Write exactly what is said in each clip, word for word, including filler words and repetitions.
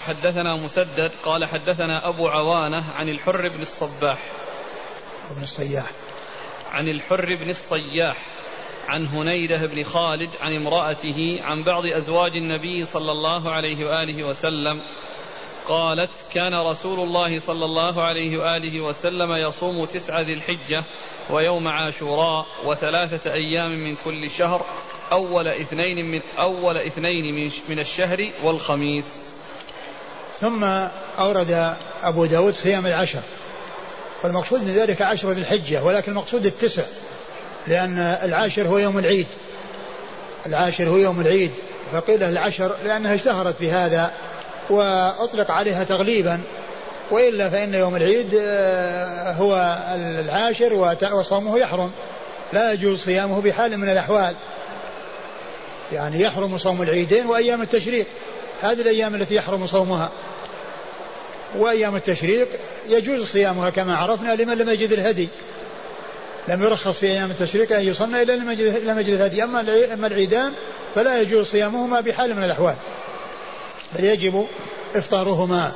حدثنا مسدد قال حدثنا أبو عوانة عن الحر بن الصباح بن الصياح عن الحر بن الصياح عن هنيدة بن خالد عن امرأته عن بعض أزواج النبي صلى الله عليه وآله وسلم قالت كان رسول الله صلى الله عليه وآله وسلم يصوم تسعة ذي الحجة ويوم عاشوراء وثلاثة أيام من كل شهر أول اثنين من, أول اثنين من, من الشهر والخميس. ثم أورد أبو داود صيام العشر، والمقصود من ذلك عشر ذي الحجة، ولكن المقصود التسع، لأن العاشر هو يوم العيد، العاشر هو يوم العيد، فقيل العشر لأنها اشتهرت في هذا وأطلق عليها تغليبا، وإلا فإن يوم العيد هو العاشر وصومه يحرم، لا يجوز صيامه بحال من الأحوال، يعني يحرم صوم العيدين وأيام التشريق، هذه الأيام التي يحرم صومها، وأيام التشريق يجوز صيامها كما عرفنا لمن لم يجد الهدي، لم يرخص في أيام التشريق أن يصنع إلا لم يجد الهدي. أما العيدان فلا يجوز صيامهما بحال من الأحوال، بل يجب إفطارهما.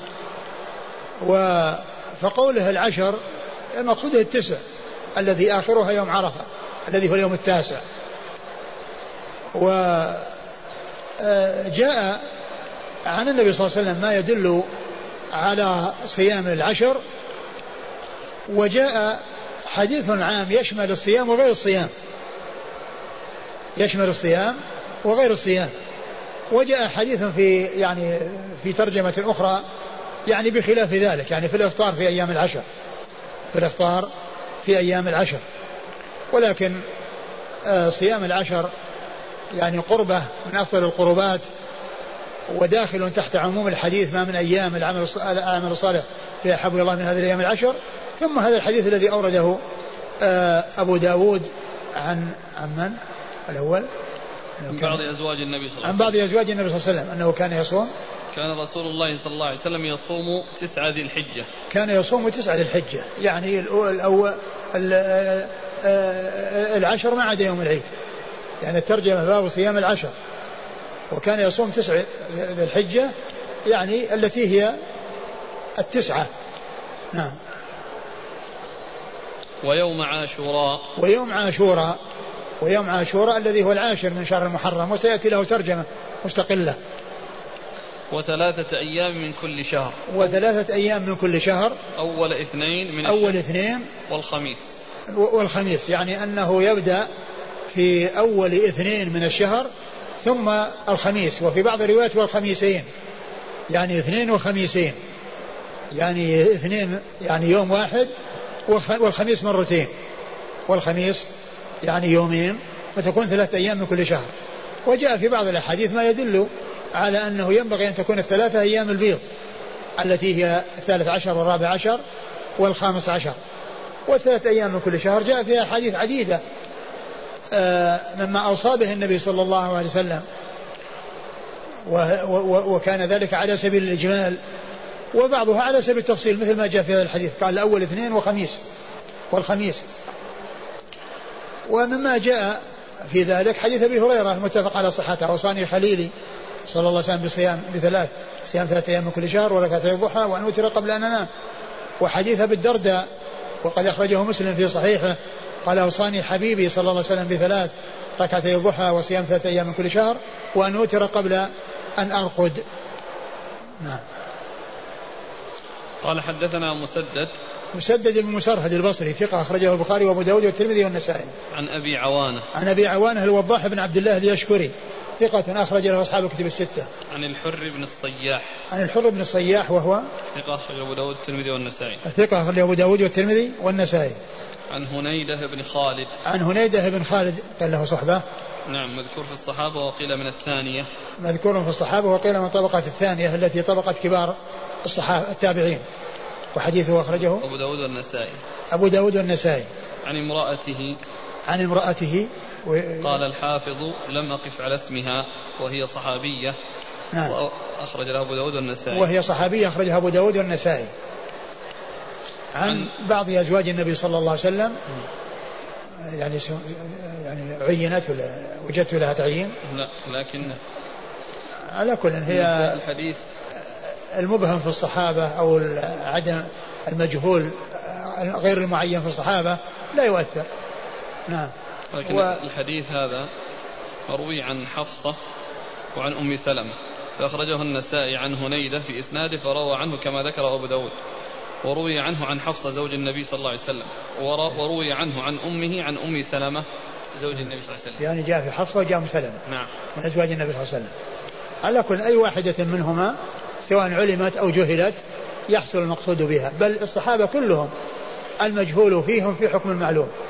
فقوله العشر المقصود التسع الذي آخرها يوم عرفة الذي هو اليوم التاسع. وجاء عن النبي صلى الله عليه وسلم ما يدل على صيام العشر، وجاء حديث عام يشمل الصيام وغير الصيام، يشمل الصيام وغير الصيام. وجاء حديث في يعني في ترجمة أخرى يعني بخلاف ذلك، يعني في الإفطار في أيام العشر، في الإفطار في أيام العشر. ولكن آه صيام العشر يعني قربة من أفضل القربات، وداخل تحت عموم الحديث ما من أيام العمل الصالح في أحب الله من هذه الأيام العشر. ثم هذا الحديث الذي أورده آه أبو داود عن عن من الأول عن بعض أزواج النبي صلى الله عليه وسلم عن بعض أزواج النبي صلى الله عليه وسلم أنه كان يصوم كان رسول الله صلى الله عليه وسلم يصوم تسعة ذي الحجة كان يصوم تسعة ذي الحجة، يعني الأول العشر ما عدا يوم العيد، يعني الترجمة باب صيام العشر، وكان يصوم تسعة ذي الحجة يعني التي هي التسعة. نعم. ويوم عاشوراء ويوم عاشوراء ويوم عاشوراء الذي هو العاشر من شهر المحرم، وسيأتي له ترجمة مستقلة. وثلاثة أيام من كل شهر وثلاثة أيام من كل شهر أول اثنين من أول اثنين والخميس والخميس، يعني أنه يبدأ في أول اثنين من الشهر ثم الخميس، وفي بعض الروايات والخميسين، يعني اثنين وخميسين، يعني اثنين يعني يوم واحد والخميس مرتين، والخميس يعني يومين، فتكون ثلاثة أيام من كل شهر. وجاء في بعض الأحاديث ما يدل على أنه ينبغي أن تكون الثلاثة أيام البيض التي هي الثالث عشر والرابع عشر والخامس عشر، والثلاث أيام من كل شهر جاء فيها أحاديث عديدة مما أوصى به النبي صلى الله عليه وسلم، وكان ذلك على سبيل الإجمال، وبعضها على سبيل التفصيل، مثل ما جاء في هذا الحديث قال الأول اثنين وخميس والخميس. ومما جاء في ذلك حديث أبي هريرة المتفق على صحته، أوصاني خليلي صلى الله عليه وسلم بصيام بثلاث صيام ثلاثة أيام من كل شهر وركعتي الضحى وأن أوتر قبل أن أنام. وحديث أبي الدرداء وقد أخرجه مسلم في صحيحه قال أوصاني حبيبي صلى الله عليه وسلم بثلاث ركعتي الضحى وصيام ثلاثة أيام من كل شهر وأن أوتر قبل أن أرقد. نعم. قال حدثنا مسدد مسدد بن مسرهد البصري ثقة أخرجه البخاري وأبو داود والترمذي والنسائي. عن أبي عوانة عن أبي عوانة الوضاح بن عبد الله اليشكري ثقة أخرج له أصحاب الكتب الستة. عن الحر بن الصياح عن الحر بن الصياح وهو ثقة أخرج أبو داود والترمذي والنسائي. ثقة أخرج أبو داود والترمذي والنسائي. عن هنيدة بن خالد عن هنيدة بن خالد قال له صحبة. نعم. مذكور في الصحابة وقيل من الثانية. مذكور في الصحابة وقيل من طبقة الثانية التي طبقت كبار الصحابة التابعين. وحديثه أخرجه أبو داود والنسائي. أبو داود والنسائي. عن امرأته عن امرأته و... قال الحافظ لم أقف على اسمها وهي صحابية. نعم. وأخرج له أبو داود والنسائي. وهي صحابية أخرجها أبو داود والنسائي. عن, عن بعض أزواج النبي صلى الله عليه وسلم يعني يعني عينت ولا وجدت لها تعيين؟ لا لكن على كل هي الحديث المبهم في الصحابة أو عدم المجهول غير المعين في الصحابة لا يؤثر. نعم. لكن و... الحديث هذا مروي عن حفصة وعن أم سلمة فأخرجه النسائي عن هنيدة في إسناده فروى عنه كما ذكر أبو داود، وروي عنه عن حفصة زوج النبي صلى الله عليه وسلم، وروي عنه عن أمه عن أم سلمة زوج النبي صلى الله عليه وسلم. يعني جاء في حفصة وجاء أم سلمة نعم من أزواج النبي صلى الله عليه وسلم. على كل أي واحدة منهما سواء علمت أو جهلت يحصل المقصود بها، بل الصحابة كلهم المجهول فيهم في حكم المعلوم.